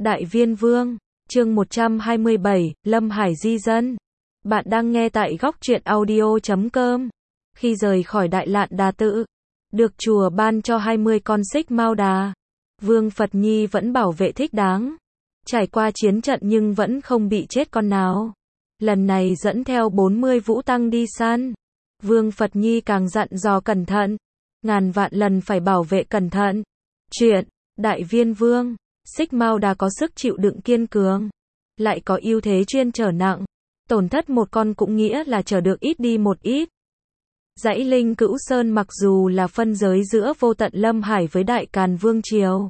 Đại Viên Vương, chương 127, Lâm Hải di dân. Bạn đang nghe tại góc truyện audio.com. Khi rời khỏi Đại Lạn Đà Tự, được chùa ban cho 20 con xích mao đà, Vương Phật Nhi vẫn bảo vệ thích đáng. Trải qua chiến trận nhưng vẫn không bị chết con nào. Lần này dẫn theo 40 vũ tăng đi săn. Vương Phật Nhi càng dặn dò cẩn thận. Ngàn vạn lần phải bảo vệ cẩn thận. Chuyện, Đại Viên Vương, xích mao đà có sức chịu đựng kiên cường, lại có ưu thế chuyên chở nặng. Tổn thất một con cũng nghĩa là chở được ít đi một ít. Dãy Linh Cữu Sơn mặc dù là phân giới giữa Vô Tận Lâm Hải với Đại Càn Vương Triều,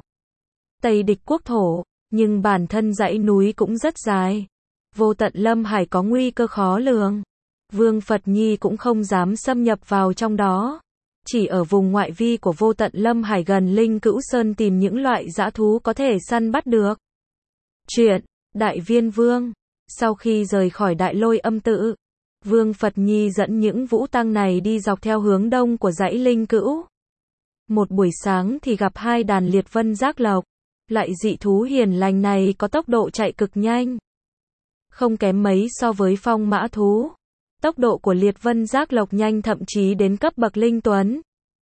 Tây địch quốc thổ, nhưng bản thân dãy núi cũng rất dài. Vô Tận Lâm Hải có nguy cơ khó lường. Vương Phật Nhi cũng không dám xâm nhập vào trong đó. Chỉ ở vùng ngoại vi của Vô Tận Lâm Hải gần Linh Cữu Sơn tìm những loại dã thú có thể săn bắt được. Chuyện, Đại Viên Vương. Sau khi rời khỏi Đại Lôi Âm Tự, Vương Phật Nhi dẫn những vũ tăng này đi dọc theo hướng đông của dãy Linh Cữu. Một buổi sáng thì gặp hai đàn liệt vân giác lộc. Loại dị thú hiền lành này có tốc độ chạy cực nhanh, không kém mấy so với phong mã thú. Tốc độ của liệt vân giác lộc nhanh thậm chí đến cấp bậc linh tuấn.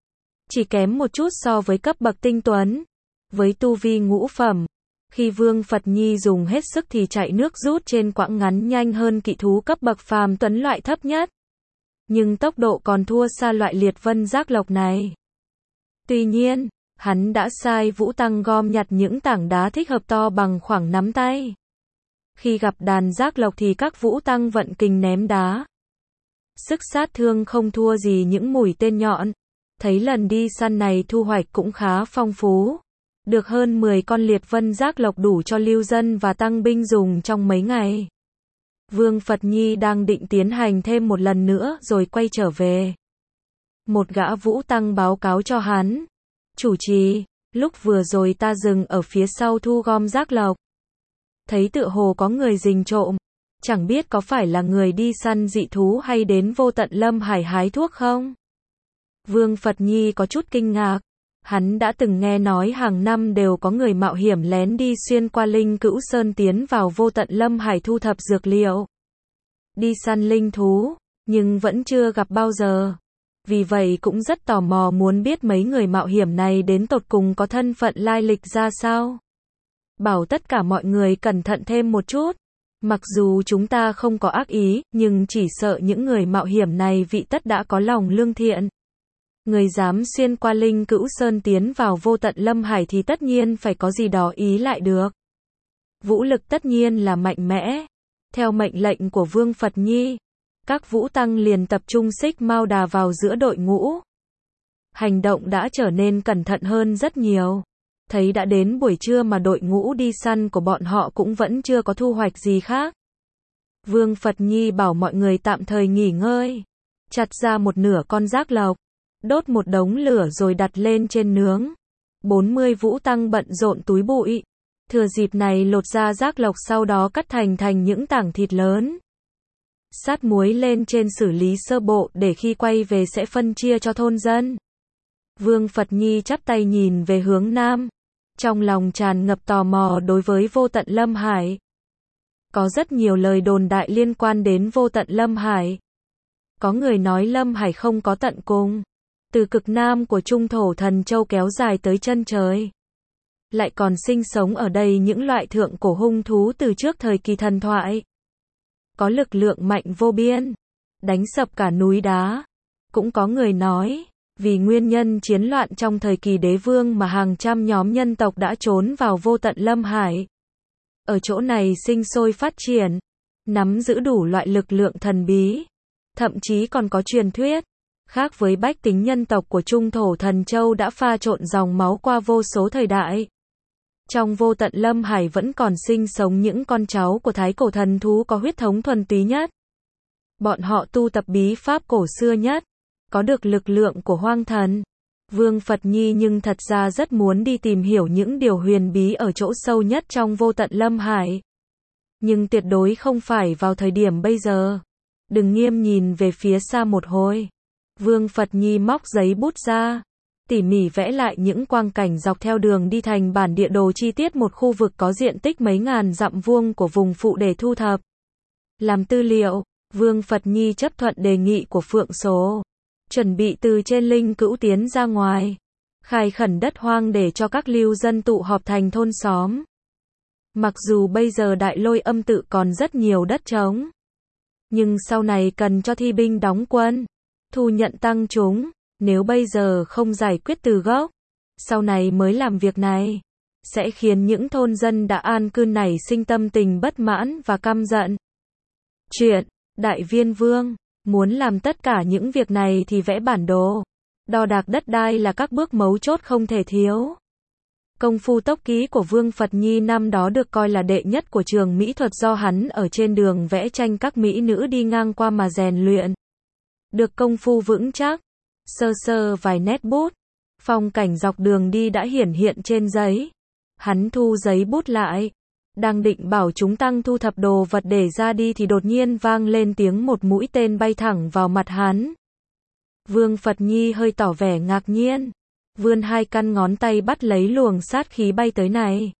Chỉ kém một chút so với cấp bậc tinh tuấn. Với tu vi ngũ phẩm, khi Vương Phật Nhi dùng hết sức thì chạy nước rút trên quãng ngắn nhanh hơn kỵ thú cấp bậc phàm tuấn loại thấp nhất. Nhưng tốc độ còn thua xa loại liệt vân giác lộc này. Tuy nhiên, hắn đã sai vũ tăng gom nhặt những tảng đá thích hợp to bằng khoảng nắm tay. Khi gặp đàn giác lộc thì các vũ tăng vận kình ném đá. Sức sát thương không thua gì những mũi tên nhọn. Thấy lần đi săn này thu hoạch cũng khá phong phú. Được hơn 10 con liệt vân giác lộc đủ cho lưu dân và tăng binh dùng trong mấy ngày. Vương Phật Nhi đang định tiến hành thêm một lần nữa rồi quay trở về. Một gã vũ tăng báo cáo cho hắn. Chủ trì, lúc vừa rồi ta dừng ở phía sau thu gom giác lộc. Thấy tựa hồ có người rình trộm. Chẳng biết có phải là người đi săn dị thú hay đến Vô Tận Lâm Hải hái thuốc không? Vương Phật Nhi có chút kinh ngạc. Hắn đã từng nghe nói hàng năm đều có người mạo hiểm lén đi xuyên qua Linh Cữu Sơn tiến vào Vô Tận Lâm Hải thu thập dược liệu, đi săn linh thú, nhưng vẫn chưa gặp bao giờ. Vì vậy cũng rất tò mò muốn biết mấy người mạo hiểm này đến tột cùng có thân phận lai lịch ra sao. Bảo tất cả mọi người cẩn thận thêm một chút. Mặc dù chúng ta không có ác ý, nhưng chỉ sợ những người mạo hiểm này vị tất đã có lòng lương thiện. Người dám xuyên qua Linh Cữu Sơn tiến vào Vô Tận Lâm Hải thì tất nhiên phải có gì đó ý lại được. Vũ lực tất nhiên là mạnh mẽ. Theo mệnh lệnh của Vương Phật Nhi, các vũ tăng liền tập trung xích mao đà vào giữa đội ngũ. Hành động đã trở nên cẩn thận hơn rất nhiều. Thấy đã đến buổi trưa mà đội ngũ đi săn của bọn họ cũng vẫn chưa có thu hoạch gì khác. Vương Phật Nhi bảo mọi người tạm thời nghỉ ngơi. Chặt ra một nửa con giác lộc, đốt một đống lửa rồi đặt lên trên nướng. 40 vũ tăng bận rộn túi bụi. Thừa dịp này lột ra giác lộc sau đó cắt thành những tảng thịt lớn. Sát muối lên trên xử lý sơ bộ để khi quay về sẽ phân chia cho thôn dân. Vương Phật Nhi chắp tay nhìn về hướng nam. Trong lòng tràn ngập tò mò đối với Vô Tận Lâm Hải. Có rất nhiều lời đồn đại liên quan đến Vô Tận Lâm Hải. Có người nói Lâm Hải không có tận cùng. Từ cực nam của Trung Thổ Thần Châu kéo dài tới chân trời. Lại còn sinh sống ở đây những loại thượng cổ hung thú từ trước thời kỳ thần thoại. Có lực lượng mạnh vô biên, đánh sập cả núi đá. Cũng có người nói, vì nguyên nhân chiến loạn trong thời kỳ đế vương mà hàng trăm nhóm nhân tộc đã trốn vào Vô Tận Lâm Hải. Ở chỗ này sinh sôi phát triển, nắm giữ đủ loại lực lượng thần bí. Thậm chí còn có truyền thuyết, khác với bách tính nhân tộc của Trung Thổ Thần Châu đã pha trộn dòng máu qua vô số thời đại. Trong Vô Tận Lâm Hải vẫn còn sinh sống những con cháu của thái cổ thần thú có huyết thống thuần túy nhất. Bọn họ tu tập bí pháp cổ xưa nhất, có được lực lượng của hoang thần. Vương Phật Nhi nhưng thật ra rất muốn đi tìm hiểu những điều huyền bí ở chỗ sâu nhất trong Vô Tận Lâm Hải. Nhưng tuyệt đối không phải vào thời điểm bây giờ. Đừng nghiêm nhìn về phía xa một hồi. Vương Phật Nhi móc giấy bút ra. tỉ mỉ vẽ lại những quang cảnh dọc theo đường đi thành bản địa đồ chi tiết một khu vực có diện tích mấy ngàn dặm vuông của vùng phụ để thu thập làm tư liệu. Vương Phật Nhi chấp thuận đề nghị của Phượng Số, chuẩn bị từ trên Linh Cữu tiến ra ngoài, khai khẩn đất hoang để cho các lưu dân tụ họp thành thôn xóm. Mặc dù bây giờ Đại Lôi Âm tự còn rất nhiều đất trống, nhưng sau này cần cho thi binh đóng quân, thu nhận tăng chúng, nếu bây giờ không giải quyết từ gốc, sau này mới làm việc này, sẽ khiến những thôn dân đã an cư nảy sinh tâm tình bất mãn và căm giận. Chuyện, Đại Viên Vương, muốn làm tất cả những việc này thì vẽ bản đồ, đo đạc đất đai là các bước mấu chốt không thể thiếu. Công phu tốc ký của Vương Phật Nhi năm đó được coi là đệ nhất của trường mỹ thuật do hắn ở trên đường vẽ tranh các mỹ nữ đi ngang qua mà rèn luyện. Được công phu vững chắc, sơ sơ vài nét bút, phong cảnh dọc đường đi đã hiển hiện trên giấy. Hắn thu giấy bút lại, đang định bảo chúng tăng thu thập đồ vật để ra đi thì đột nhiên vang lên tiếng một mũi tên bay thẳng vào mặt hắn. Vương Phật Nhi hơi tỏ vẻ ngạc nhiên, vươn hai căn ngón tay bắt lấy luồng sát khí bay tới này.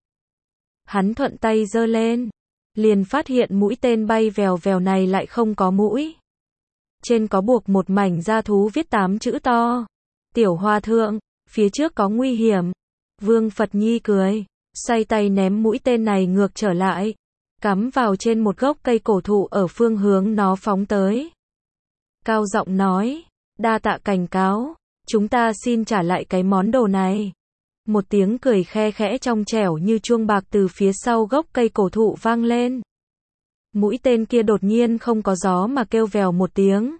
Hắn thuận tay giơ lên, liền phát hiện mũi tên bay vèo vèo này lại không có mũi. Trên có buộc một mảnh da thú viết 8 chữ to. Tiểu Hòa Thượng, phía trước có nguy hiểm. Vương Phật Nhi cười, xoay tay ném mũi tên này ngược trở lại, cắm vào trên một gốc cây cổ thụ ở phương hướng nó phóng tới. Cao giọng nói, đa tạ cảnh cáo, chúng ta xin trả lại cái món đồ này. Một tiếng cười khe khẽ trong trẻo như chuông bạc từ phía sau gốc cây cổ thụ vang lên. Mũi tên kia đột nhiên không có gió mà kêu vèo một tiếng,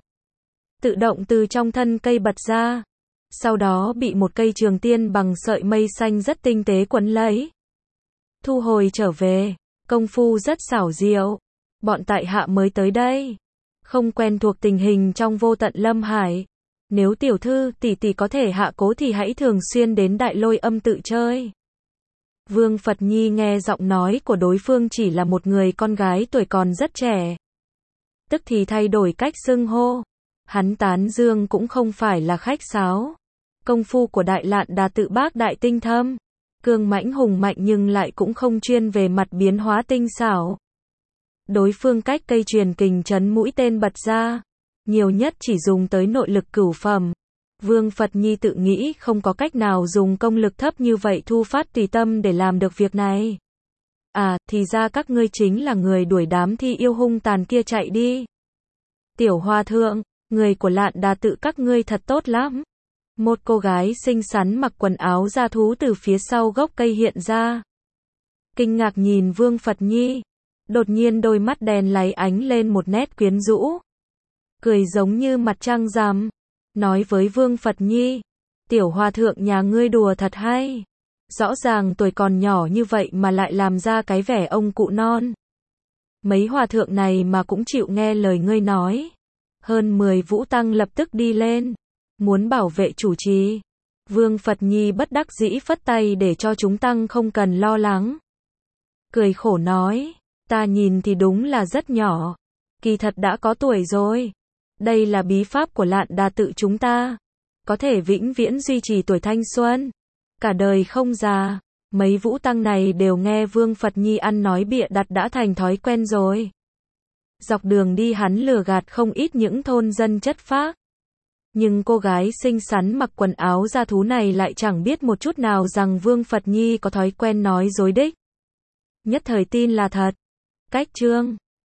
tự động từ trong thân cây bật ra, sau đó bị một cây trường tiên bằng sợi mây xanh rất tinh tế quấn lấy, thu hồi trở về. Công phu rất xảo diệu, bọn tại hạ mới tới đây, không quen thuộc tình hình trong vô tận Lâm Hải. Nếu tiểu thư tỷ tỷ có thể hạ cố thì hãy thường xuyên đến Đại Lôi Âm tự chơi. Vương Phật Nhi nghe giọng nói của đối phương chỉ là một người con gái tuổi còn rất trẻ, tức thì thay đổi cách xưng hô. Hắn tán dương cũng không phải là khách sáo. Công phu của Đại Lạn Đà tự bác đại tinh thâm, cương mãnh hùng mạnh nhưng lại cũng không chuyên về mặt biến hóa tinh xảo. Đối phương cách cây truyền kình chấn mũi tên bật ra, nhiều nhất chỉ dùng tới nội lực cửu phẩm. Vương Phật Nhi tự nghĩ không có cách nào dùng công lực thấp như vậy thu phát tùy tâm để làm được việc này. À, thì ra các ngươi chính là người đuổi đám thi yêu hung tàn kia chạy đi. Tiểu Hòa Thượng, người của Lạn Đà tự các ngươi thật tốt lắm. Một cô gái xinh xắn mặc quần áo da thú từ phía sau gốc cây hiện ra. Kinh ngạc nhìn Vương Phật Nhi, đột nhiên đôi mắt đèn láy ánh lên một nét quyến rũ, cười giống như mặt trăng rằm, nói với Vương Phật Nhi, Tiểu Hòa Thượng nhà ngươi đùa thật hay. Rõ ràng tuổi còn nhỏ như vậy mà lại làm ra cái vẻ ông cụ non. Mấy hòa thượng này mà cũng chịu nghe lời ngươi nói. Hơn 10 vũ tăng lập tức đi lên, muốn bảo vệ chủ trì. Vương Phật Nhi bất đắc dĩ phất tay để cho chúng tăng không cần lo lắng. Cười khổ nói, ta nhìn thì đúng là rất nhỏ, kỳ thật đã có tuổi rồi. Đây là bí pháp của Lạn Đà tự chúng ta, có thể vĩnh viễn duy trì tuổi thanh xuân, cả đời không già. Mấy vũ tăng này đều nghe Vương Phật Nhi ăn nói bịa đặt đã thành thói quen rồi. Dọc đường đi hắn lừa gạt không ít những thôn dân chất phác. Nhưng cô gái xinh xắn mặc quần áo da thú này lại chẳng biết một chút nào rằng Vương Phật Nhi có thói quen nói dối đích. Nhất thời tin là thật. Cách chương